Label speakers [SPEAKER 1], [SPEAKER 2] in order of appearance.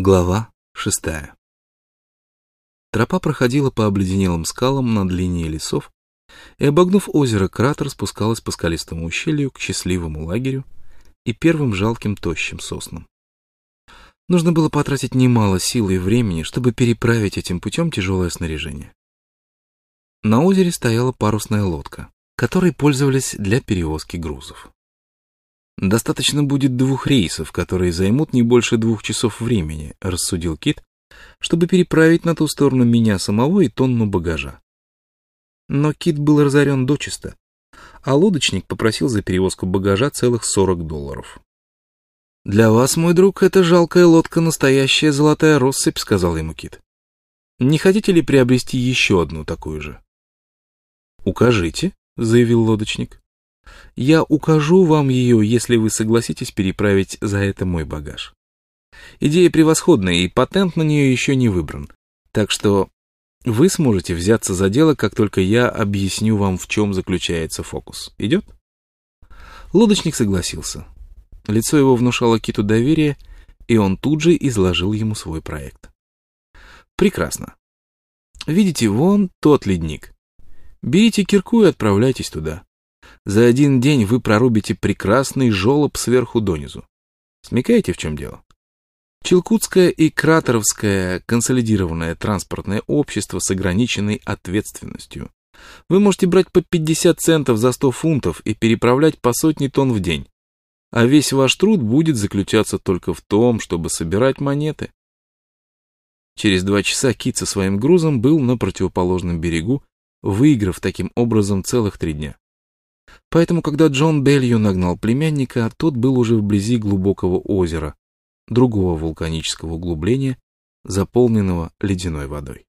[SPEAKER 1] Глава 6. Тропа проходила по обледенелым скалам над линией лесов и, обогнув озеро Кратер, спускалась по скалистому ущелью к счастливому лагерю и первым жалким тощим соснам. Нужно было потратить немало сил и времени, чтобы переправить этим путем тяжелое снаряжение. На озере стояла парусная лодка, которой пользовались для перевозки грузов. «Достаточно будет 2 рейсов, которые займут не больше 2 часов времени», — рассудил Кит, чтобы переправить на ту сторону меня самого и тонну багажа. Но Кит был разорен дочисто, а лодочник попросил за перевозку багажа целых $40. «Для вас, мой друг, эта жалкая лодка настоящая золотая россыпь», — сказал ему Кит. «Не хотите ли приобрести еще одну такую же?» «Укажите», — заявил лодочник. «Я укажу вам ее, если вы согласитесь переправить за это мой багаж. Идея превосходная, и патент на нее еще не выбран. Так что вы сможете взяться за дело, как только я объясню вам, в чем заключается фокус. Идет?» Лодочник согласился. Лицо его внушало Киту доверие, и он тут же изложил ему свой проект. «Прекрасно. Видите, вон тот ледник. Берите кирку и отправляйтесь туда. За один день вы прорубите прекрасный желоб сверху донизу. Смекаете, в чем дело? Чилкутское и Кратеровское консолидированное транспортное общество с ограниченной ответственностью. Вы можете брать по 50 центов за 100 фунтов и переправлять по 100 тонн в день. А весь ваш труд будет заключаться только в том, чтобы собирать монеты». Через 2 часа Кит со своим грузом был на противоположном берегу, выиграв таким образом целых 3 дня. Поэтому, когда Джон Белью нагнал племянника, тот был уже вблизи глубокого озера, другого вулканического углубления, заполненного ледяной водой.